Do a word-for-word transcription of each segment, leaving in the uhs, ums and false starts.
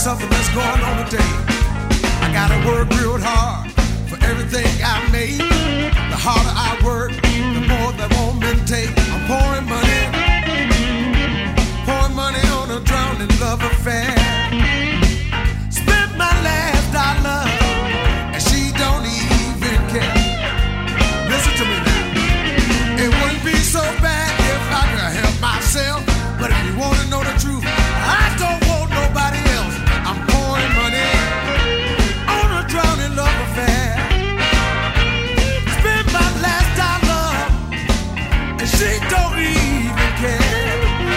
something that's going on today. I gotta work real hard for everything I made. The harder I work, the more the woman take. I'm pouring money, pouring money on a drowning love affair. Spent my last dollar, and she don't even care. Listen to me now. It wouldn't be so bad if I could help myself. But if you wanna know the truth, I don't want nobody else. I'm pouring money on a drowning love affair. Spend my last dollar, and she don't even care.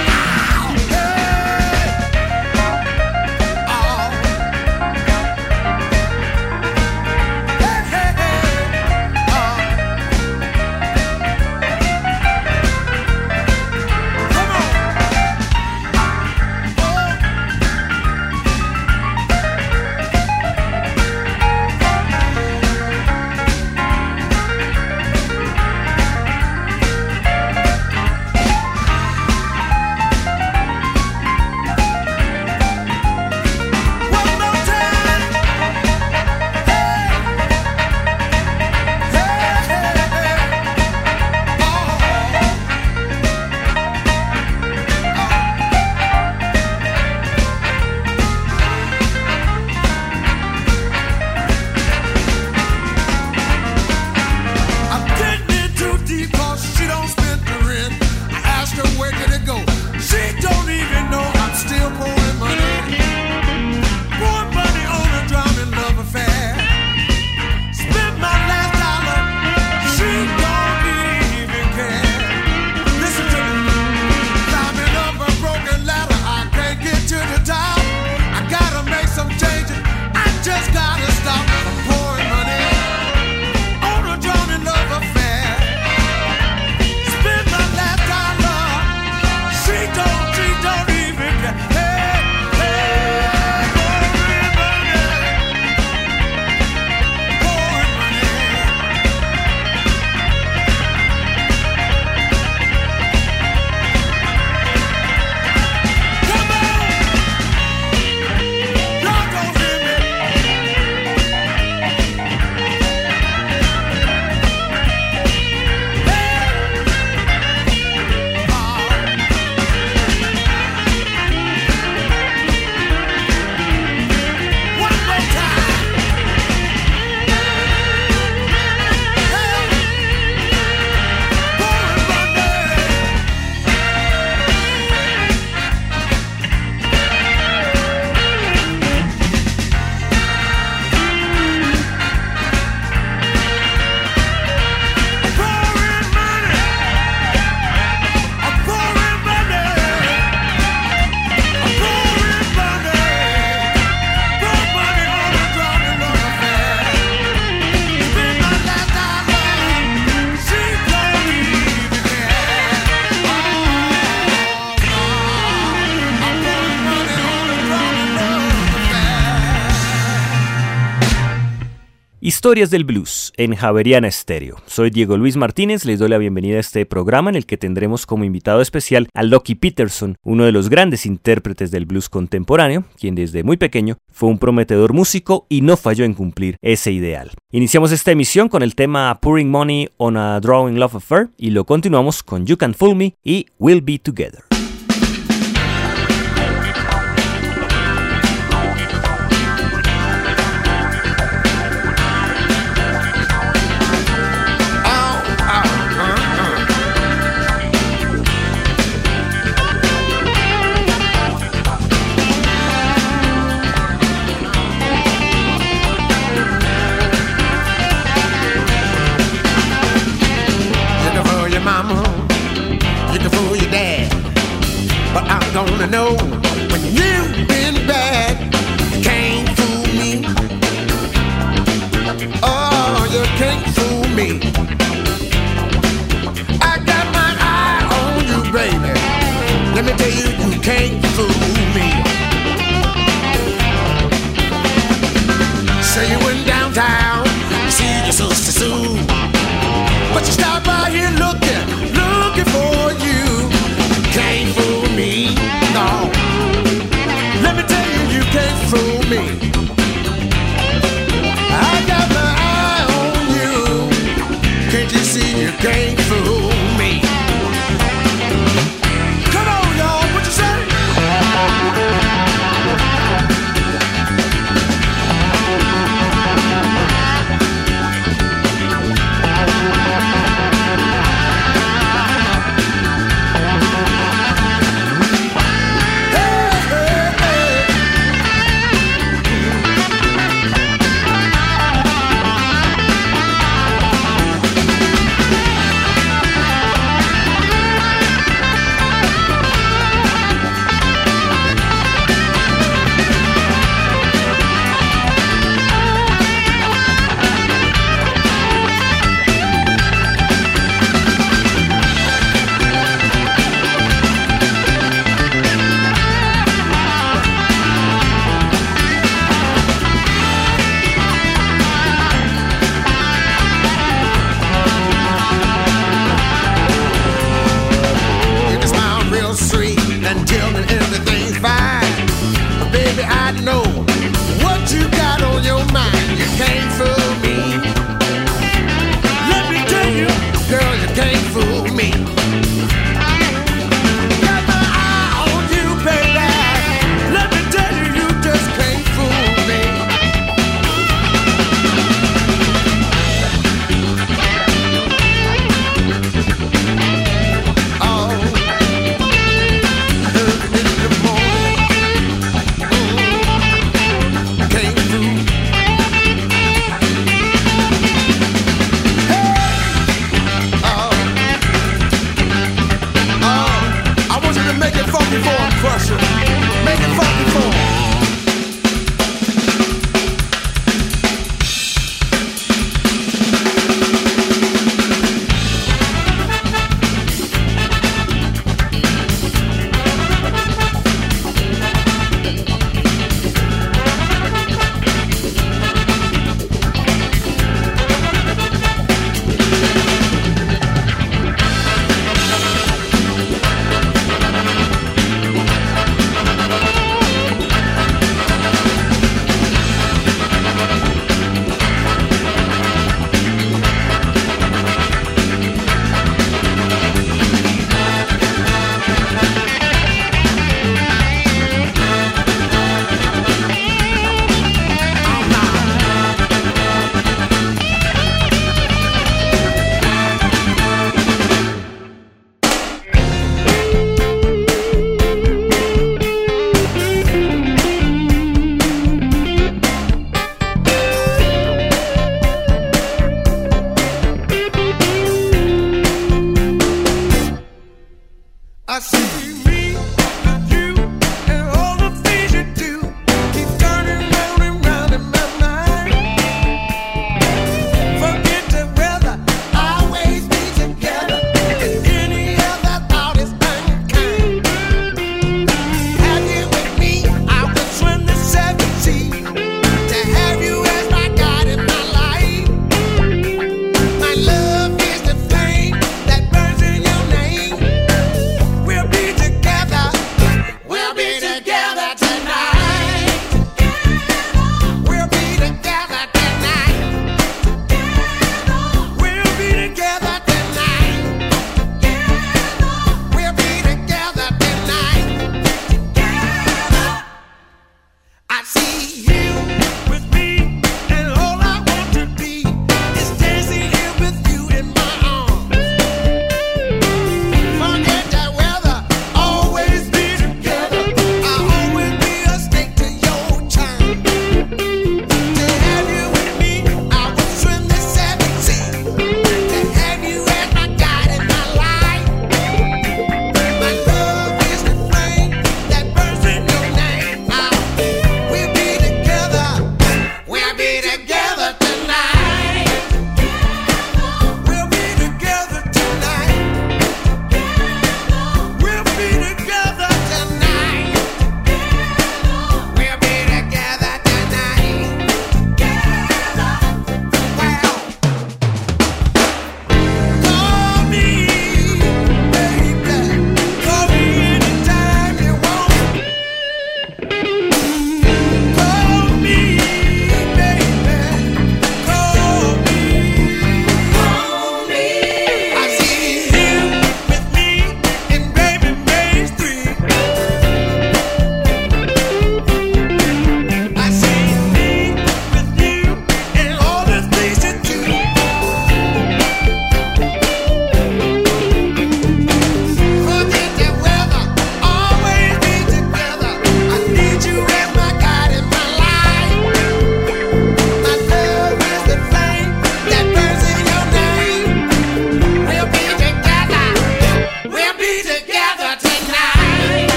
Historias del Blues en Javeriana Estéreo. Soy Diego Luis Martínez, les doy la bienvenida a este programa en el que tendremos como invitado especial a Lucky Peterson, uno de los grandes intérpretes del blues contemporáneo, quien desde muy pequeño fue un prometedor músico y no falló en cumplir ese ideal. Iniciamos esta emisión con el tema Pouring Money on a Drowning Love Affair y lo continuamos con You Can Fool Me y We'll Be Together. Gonna know when you've been bad, you can't fool me. Oh, you can't fool me. I got my eye on you, baby. Let me tell you, you can't fool me. Say you went downtown to see your sister Sue, but you stopped by here looking, looking for you. Can't fool me, no. Let me tell you, you can't fool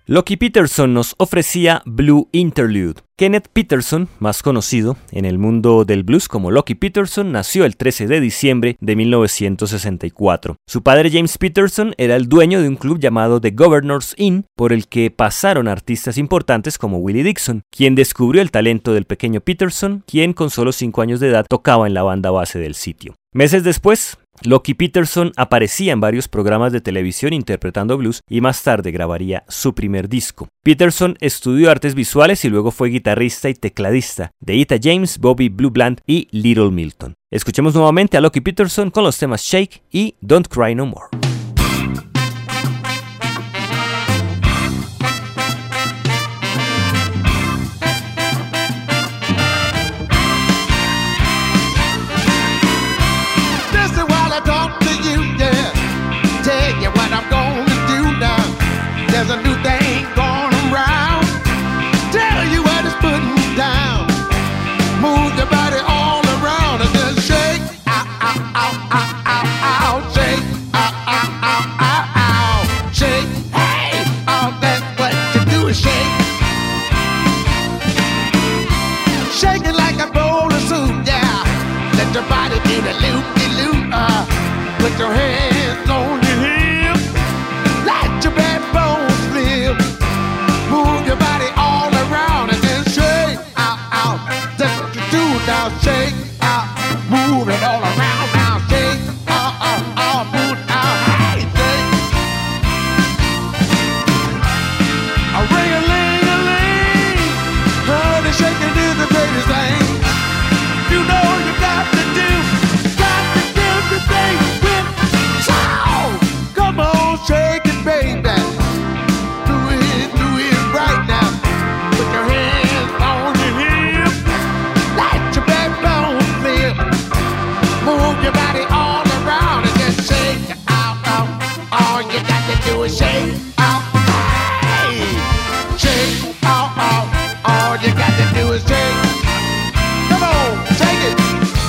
Lucky Peterson nos ofrecía Blue Interlude. Kenneth Peterson, más conocido en el mundo del blues como Lucky Peterson, nació el trece de diciembre de mil novecientos sesenta y cuatro. Su padre James Peterson era el dueño de un club llamado The Governor's Inn, por el que pasaron artistas importantes como Willie Dixon, quien descubrió el talento del pequeño Peterson, quien con solo cinco años de edad tocaba en la banda base del sitio. Meses después, Lucky Peterson aparecía en varios programas de televisión interpretando blues y más tarde grabaría su primer disco. Peterson estudió artes visuales y luego fue guitarrista y tecladista de Etta James, Bobby Blue Bland y Little Milton. Escuchemos nuevamente a Lucky Peterson con los temas Shake y Don't Cry No More. There's a new thing going around. Tell you what it's putting down. Move your body all around and just shake. Ow, ow, ow, ow, ow, ow. Shake. Ow, ow, ow, ow, ow. Shake. Hey, all that's what you do is shake. Shake it like a bowl of soup, yeah. Let your body do the loop-de-loop. Uh, put your hands on your hips. Let your backbone. Move your body all around and then shake out, out. That's what you do now. Shake out, move it all around now. Shake out, out, out, move it out. Hey, shake. A ring a ling a ling. Oh, the shaking is the greatest thing. You know you got to do, got to do the thing with sound. Come on, shake it, baby. Move your body all around and just shake out, out. All you got to do is shake out, hey. Shake out, out. All you got to do is shake. Come on, shake it.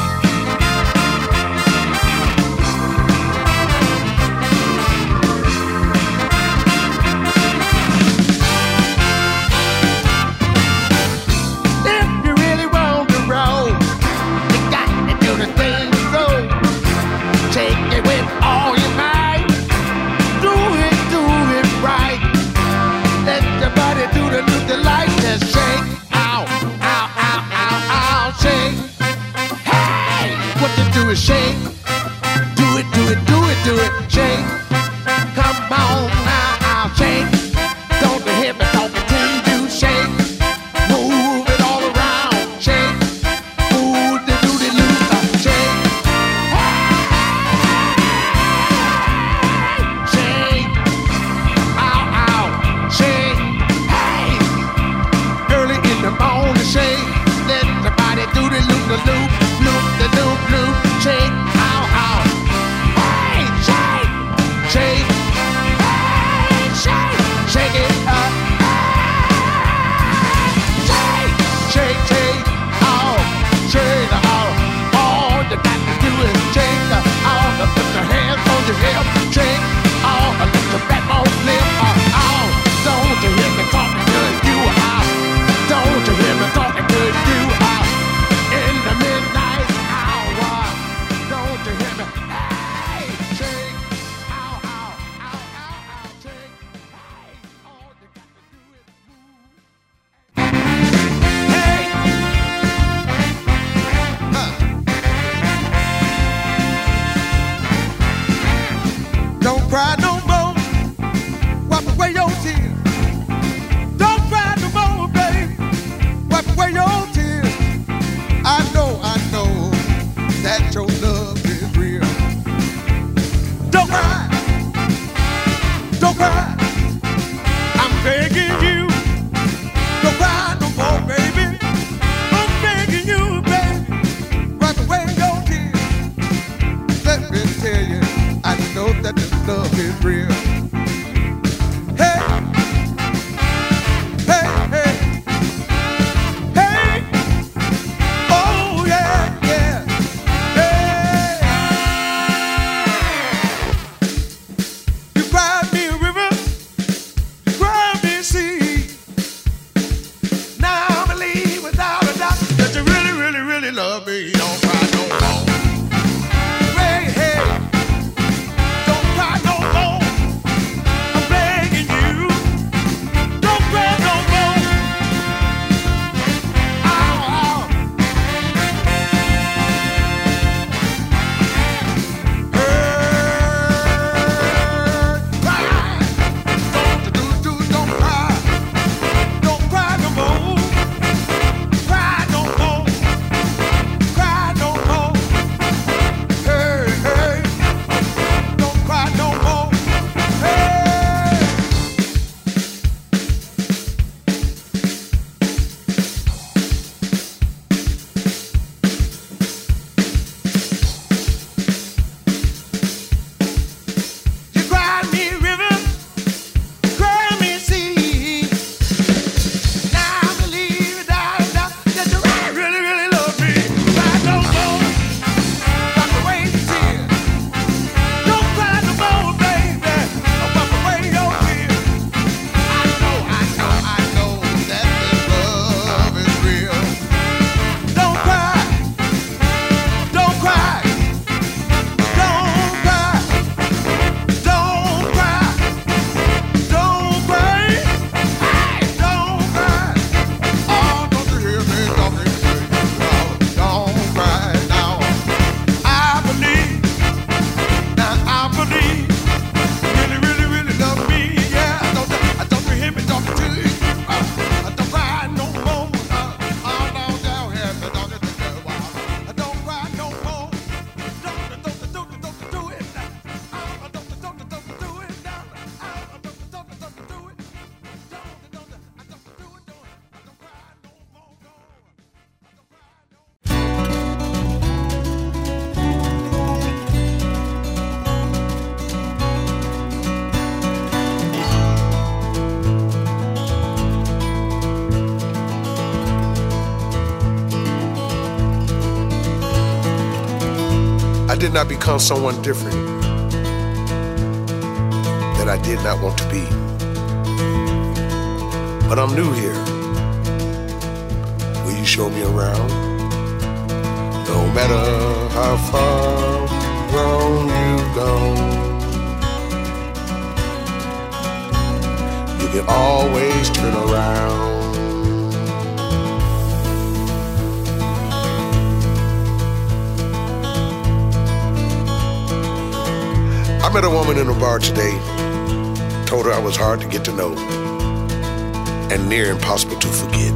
If you really want to roll, you got to do the thing. Take it with all your might. Do it, do it right. Let your body do the do the light. Just shake, ow, ow, ow, ow, ow, shake. Hey, what you do is shake. Do it, do it, do it, do it, shake. Come on now, I'll shake. Don't you hear me talking to you? Shake. Move it all around. Shake. Move the do the loop. Shake. Shake, let the body do the loop, the loop, loop, the loop, loop. Shake, ow, ow. Hey, shake, shake, hey, shake, shake it up. Shake, shake, shake, ow, shake, ow. All you got to do is shake, ow. Put your hands on your hip, shake, ow. Let your backbone flip, ow. Don't you hear me talking good, you ow. Don't you hear me talking to you out in the midnight hour? Don't you hear me? Hey, shake, ow, ow, ow, ow, ow, shake. Hey, all you got to do is move. Hey, huh. Don't cry no more. Wipe away your tears. Don't cry no more, baby. Wipe away your tears. I know, I know that your love is real. Don't cry, don't cry. I'm begging you. Don't cry no more, baby. I'm begging you, baby. Wipe away your tears. Let me tell you, I know that this love is real. love me, don't cry no more. Hey, hey, don't cry no more. I'm begging you, don't cry no more. Ow, ow. I did not become someone different that I did not want to be. But I'm new here. Will you show me around? No matter how far wrong you've gone, you can always turn around. I met a woman in a bar today, told her I was hard to get to know and near impossible to forget.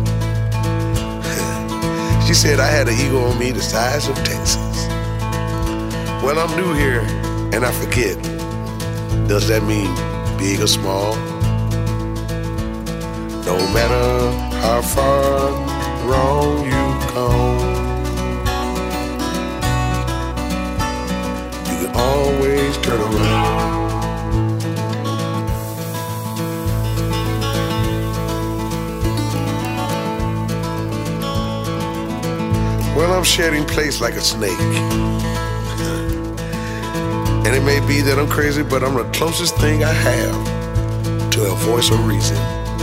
She said I had an ego on me the size of Texas. Well, I'm new here and I forget. Does that mean big or small? No matter how far wrong you've gone, always turn around. Well, I'm shedding place like a snake. And it may be that I'm crazy, but I'm the closest thing I have to a voice of reason.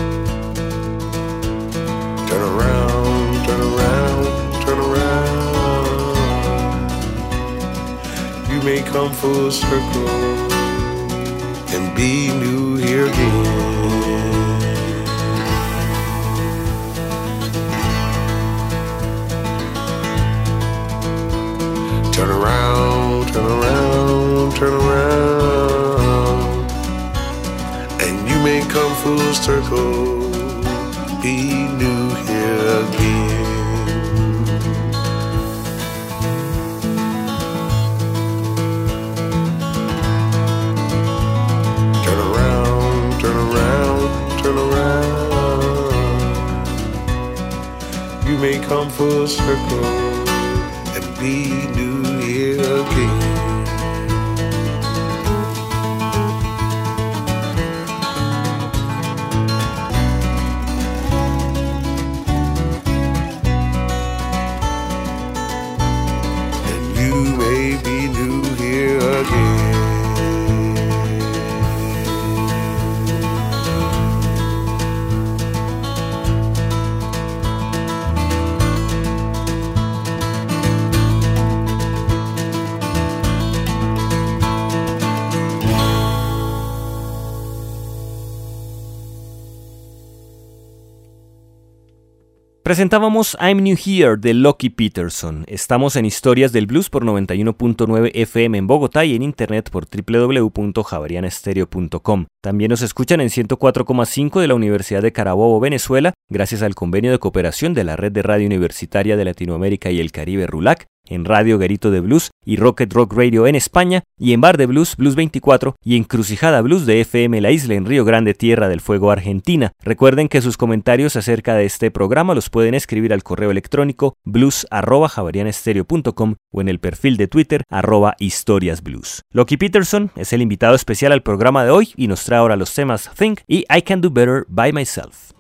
Turn around, turn around, turn around. You may come full circle and be new here again. Turn around, turn around, turn around, and you may come full circle, be new here again. Turn around, you may come full circle and be new here again. And you may be new here again. Presentábamos I'm New Here de Lucky Peterson. Estamos en Historias del Blues por noventa y uno punto nueve F M en Bogotá y en internet por doble u doble u doble u punto javeriana estéreo punto com. También nos escuchan en ciento cuatro coma cinco de la Universidad de Carabobo, Venezuela, gracias al convenio de cooperación de la Red de Radio Universitaria de Latinoamérica y el Caribe RULAC, en Radio Garito de Blues y Rocket Rock Radio en España, y en Bar de Blues, Blues veinticuatro y Encrucijada Blues de F M La Isla en Río Grande, Tierra del Fuego, Argentina. Recuerden que sus comentarios acerca de este programa los pueden escribir al correo electrónico blues arroba javeriana estéreo punto com o en el perfil de Twitter arroba historiasblues. Lucky Peterson es el invitado especial al programa de hoy y nos trae ahora los temas Think y I Can Do Better By Myself.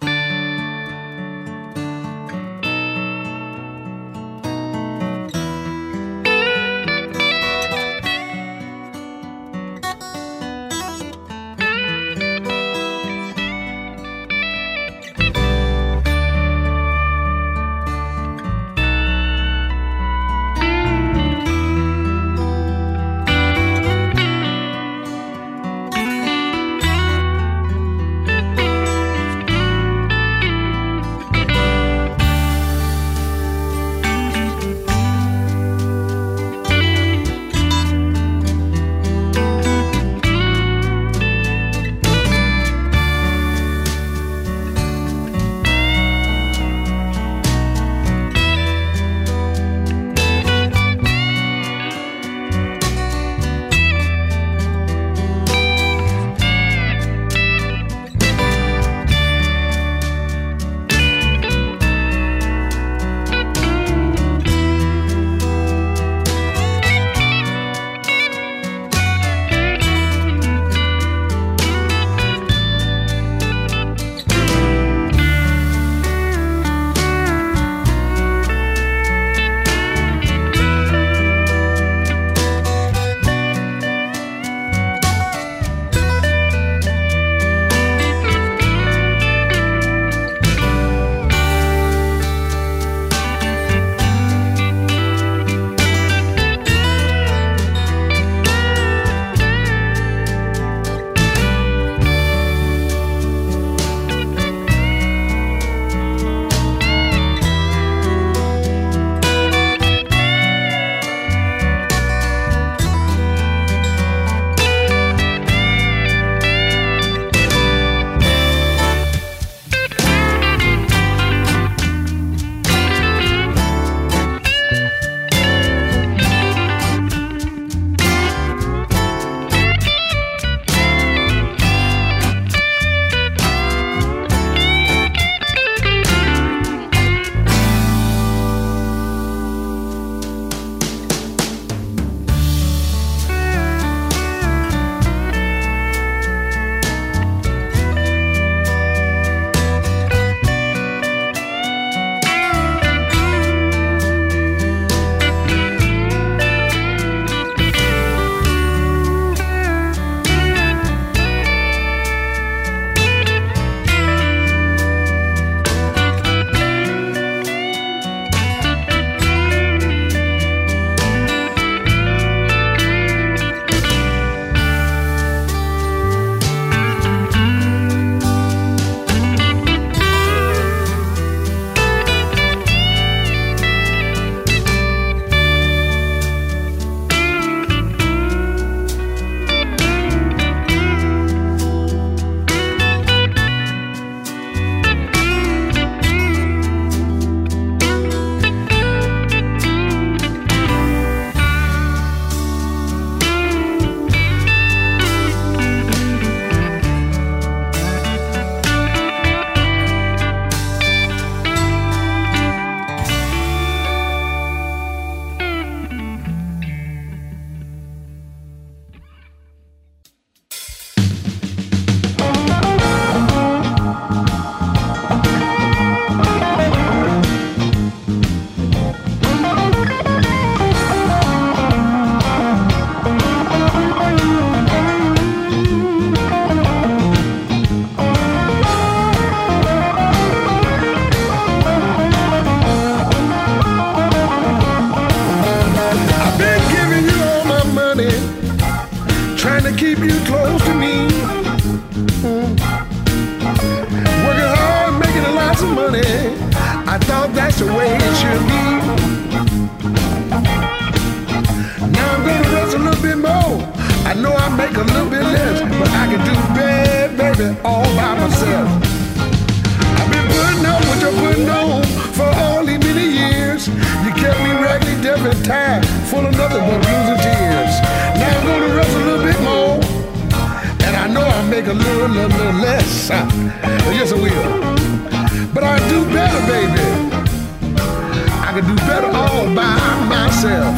the way it should be. Now I'm gonna rest a little bit more. I know I make a little bit less, but I can do bad, baby, all by myself. I've been putting up what you're putting on for all these many years. You kept me raggedy, deaf, and tired, full of nothing but blues and tears. Now I'm gonna rest a little bit more, and I know I'll make a little, little, little less. Yes, I will. But I do better, baby. I can do better all by myself.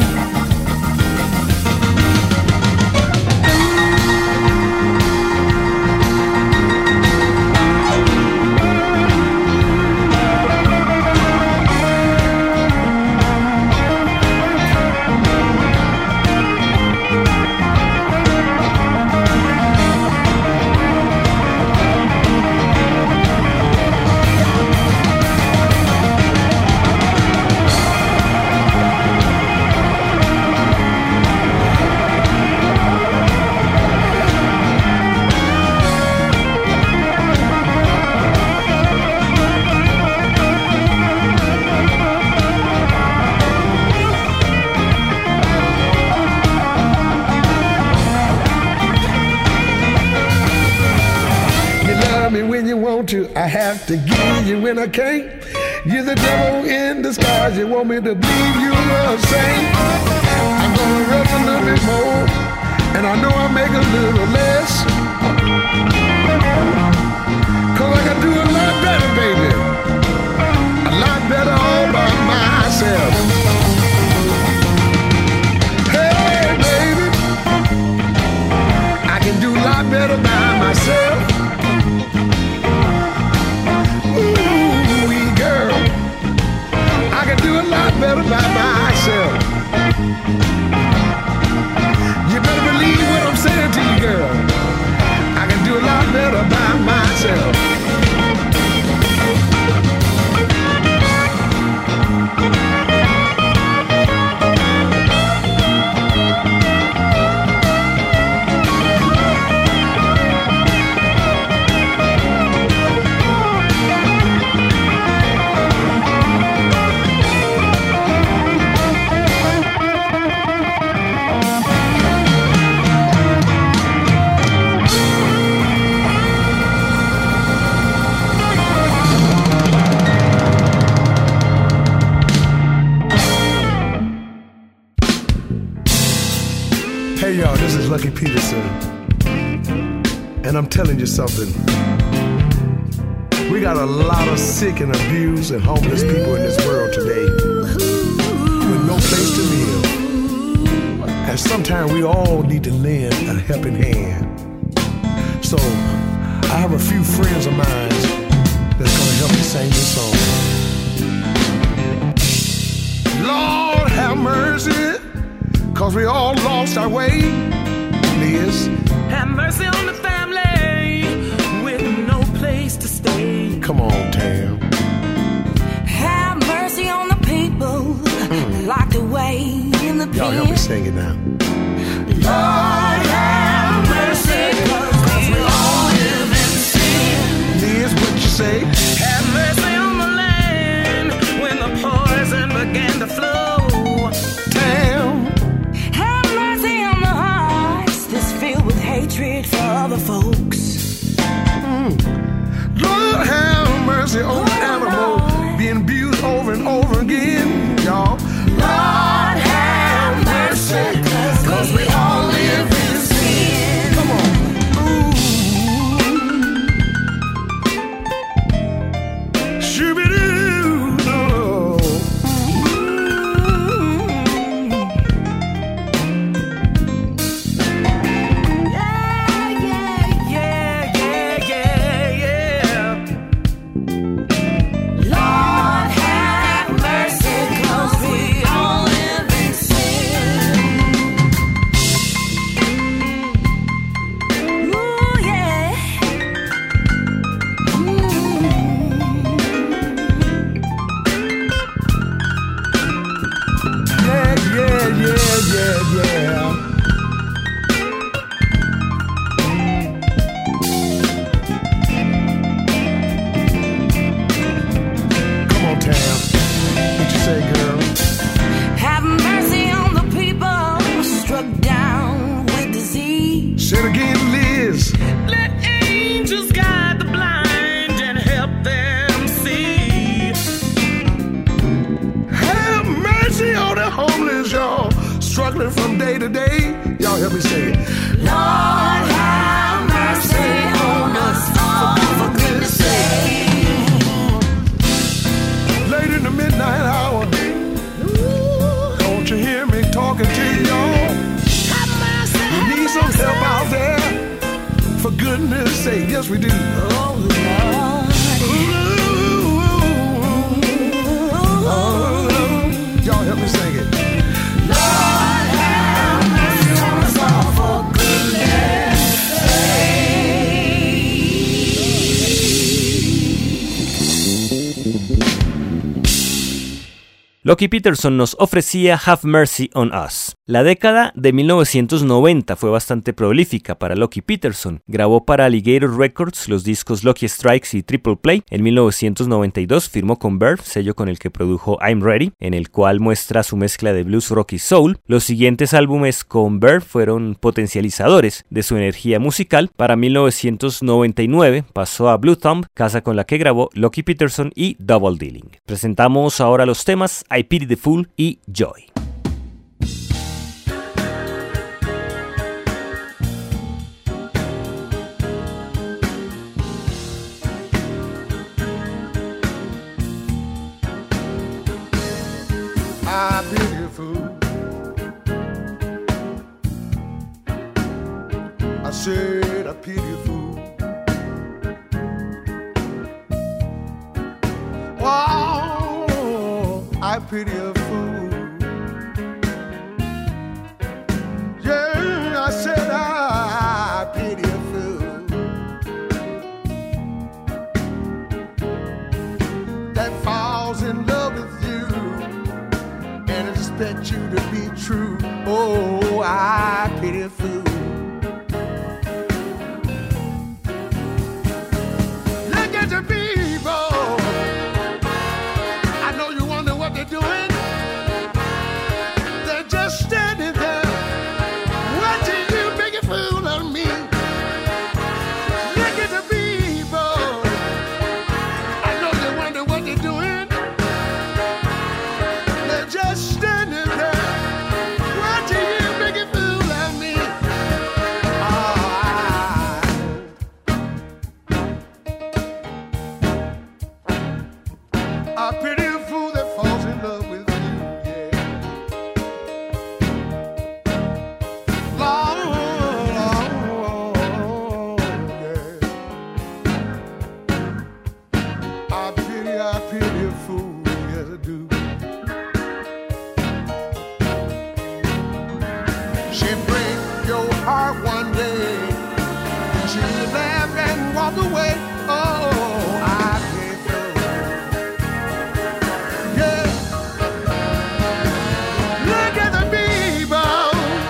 I have to give you when I can't. You're the devil in disguise. You want me to believe you a saint. I'm gonna rest a little bit more, and I know I make a little less, cause I can do a lot better, baby. A lot better all by myself. Hey, baby, I can do a lot better by myself. Do a lot better by myself. You better believe what I'm saying to you, girl. I can do a lot better by myself. Hey y'all, this is Lucky Peterson, and I'm telling you something. We got a lot of sick and abused and homeless people in this world today with no place to live. And sometimes we all need to lend a helping hand. So I have a few friends of mine that's gonna help me sing this song. Lord have mercy, cause we all lost our way, Liz. Have mercy on the family with no place to stay. Come on, Tam. Have mercy on the people mm. locked away in the pen. Y'all help me sing it now. Lord have mercy, cause we all live in sin. Liz, what you say? Have mercy on the land when the poison began to flow. Tam. Hatred for other folks. Mm. Lord have mercy on the animal being abused over and over again, y'all. Lord have mercy, cause we all live in sin. Come on. Ooh. Shoo-be-doo. Oh. Lord have mercy. homeless, y'all, struggling from day to day. Y'all help me say it. Lord, have mercy on us all, for goodness sake. Late in the midnight hour, don't you hear me talking to y'all? Have mercy, We have need some mercy. help out there. For goodness sake, yes we do. Oh, Lord. Ooh, oh, y'all help me sing it. Lord, have mercy on us all, for goodness Lucky Peterson nos ofrecía Have Mercy on Us. La década de mil novecientos noventa fue bastante prolífica para Lucky Peterson. Grabó para Alligator Records los discos Lucky Strikes y Triple Play. En mil novecientos noventa y dos firmó con Verve, sello con el que produjo I'm Ready, en el cual muestra su mezcla de blues, rock y soul. Los siguientes álbumes con Verve fueron potencializadores de su energía musical. Para mil novecientos noventa y nueve pasó a Blue Thumb, casa con la que grabó Lucky Peterson y Double Dealing. Presentamos ahora los temas I Pity the Fool y Joy. I pity you, fool. I said I pity you, fool. Wow, I pity a fool. Yeah, I said I pity a fool that falls in love with you and expect you to be true. Oh, I pity a fool. Look at the people. I know you wonder what they're doing. They're just standing there watching you make a fool of me. Look at the people. I know you wonder what they're doing. They're just standing there watching you make a fool of me. I, I pity a fool that falls in love with you, yeah. Lord, Lord, yeah. I pity, I pity a fool, yes I do. She break your heart one day, she laugh and walk away. Oh, I pity fool. Yeah. Look at the people.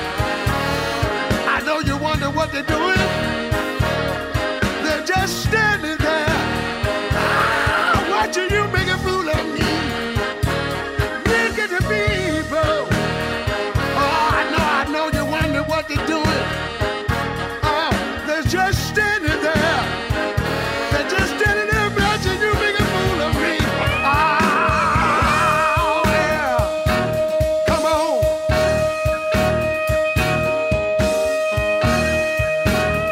I know you wonder what they're doing. They're just standing there ah, watching you make a fool of me. Look at the people. Oh, I know, I know you wonder what they're doing. Oh, they're just standing there. They're just standing there watching you make a fool of me. Oh, yeah. Come on.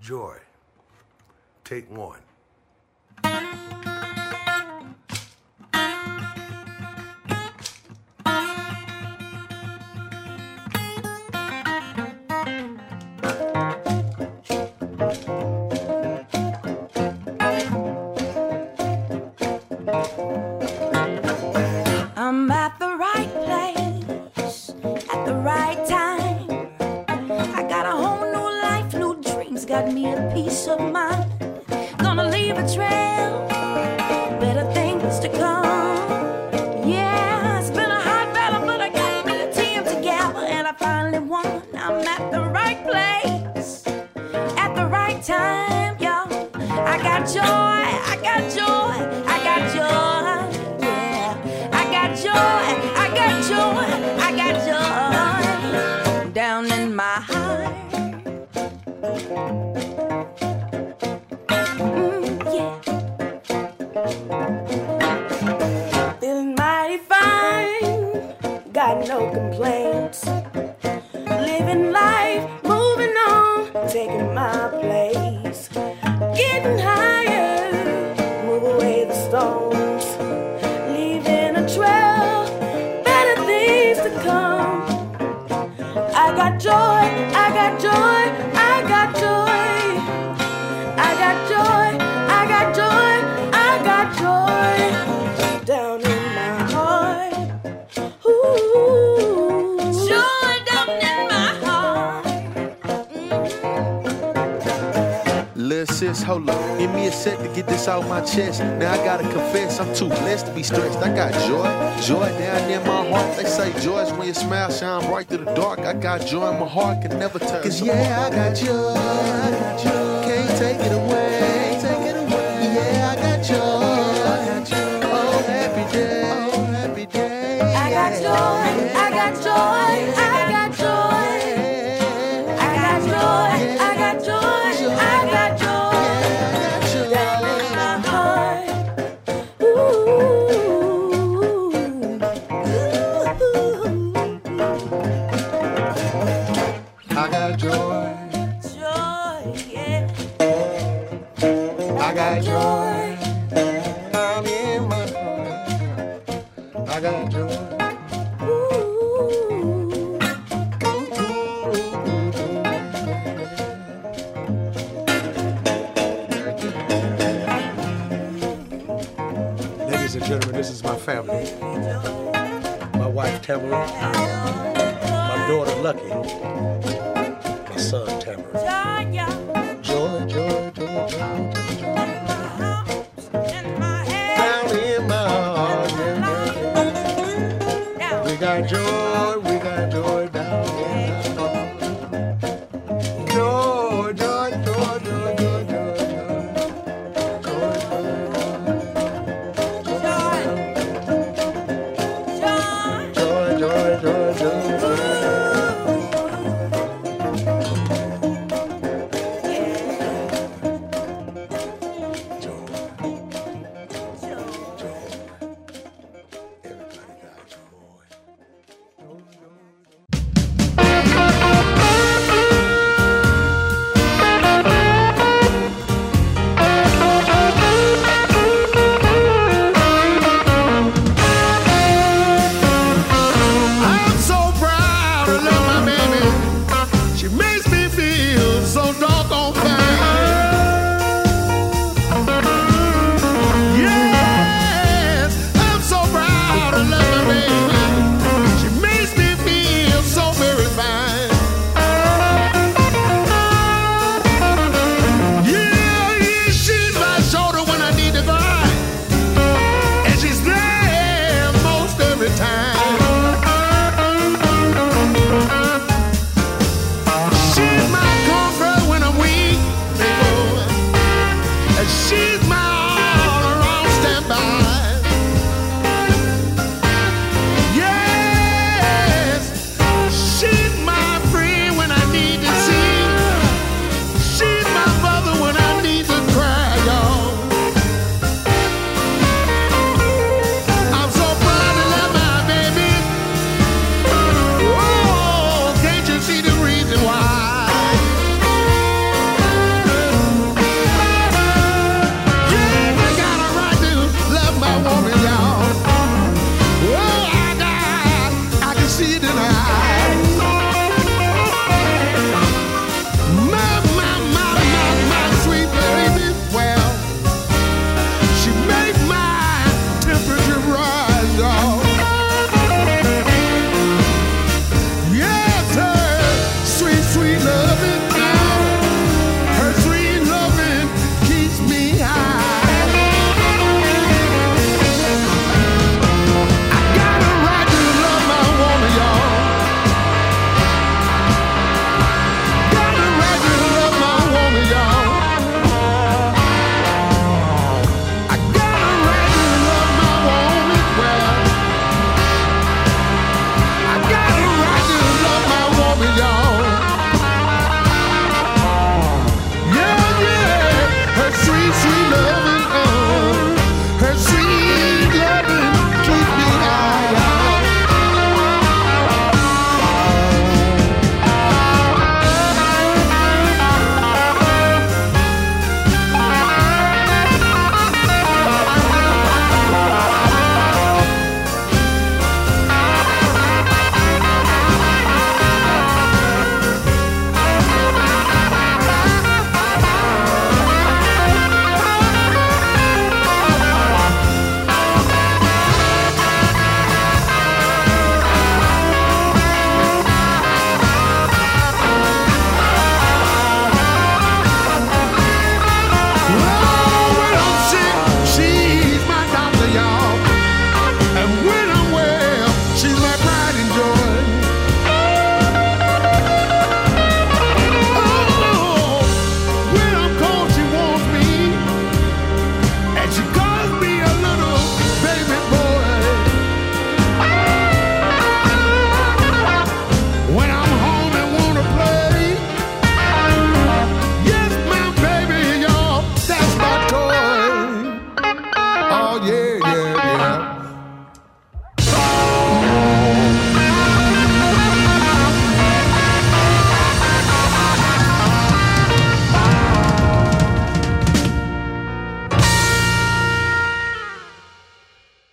Joy. Take one. I'm at the right place at the right time. I got a whole new life, new dreams, got me a peace of mind. Gonna leave a trail, better things to come. Yeah, it's been a hard battle, but I got me a team together, and I finally won. I'm at the right place at the right time, yo. I got joy, I got joy, I got joy, yeah. I got joy, I got joy, I got joy down in my heart. Mm, yeah. Feeling mighty fine, got no complaints. Living life, moving on, taking my place. Getting higher, move away the stones. Leaving a trail, better things to come. I got joy, I got joy, I got joy. I got joy, I got joy, I got joy down in my heart. Ooh, joy down in my heart. Lil' sis, hold up, give me a sec to get this out my chest. Now I gotta confess, I'm too blessed to be stressed. I got joy, joy down in my heart. They say joy's when your smile shine bright through the dark. I got joy in my heart, can never turn. Cause yeah, I got joy, I got joy. Can't take it away, take it away. Yeah, I got joy, I got joy. Oh, happy day, oh, happy day. I got joy, I got joy, I got joy. I got joy, I got joy, I got joy down in my heart. Ooh, I got joy, joy, yeah. I got joy down in my heart. I got joy. Ladies and gentlemen, this is my family. My wife, Tamara. My daughter, Lucky. My son, Tamara. Joy, joy, joy, joy, joy. Down in my heart, yeah, yeah. We got joy, we got joy down in my heart. Joy, joy, joy, joy, joy, joy, joy, joy, joy, joy, joy.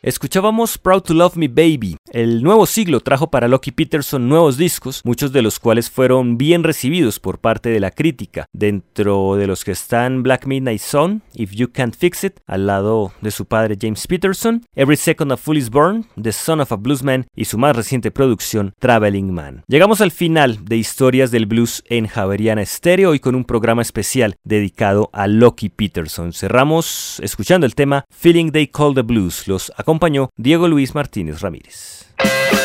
Escuchábamos Proud to Love Me Baby. El nuevo siglo trajo para Lucky Peterson nuevos discos, muchos de los cuales fueron bien recibidos por parte de la crítica, dentro de los que están Black Midnight Sun, If You Can't Fix It, al lado de su padre James Peterson, Every Second a Fool is Born, The Son of a Bluesman y su más reciente producción, Traveling Man. Llegamos al final de Historias del Blues en Javeriana Estéreo, hoy con un programa especial dedicado a Lucky Peterson. Cerramos escuchando el tema Feeling They Call the Blues. Los acompañó Diego Luis Martínez Ramírez.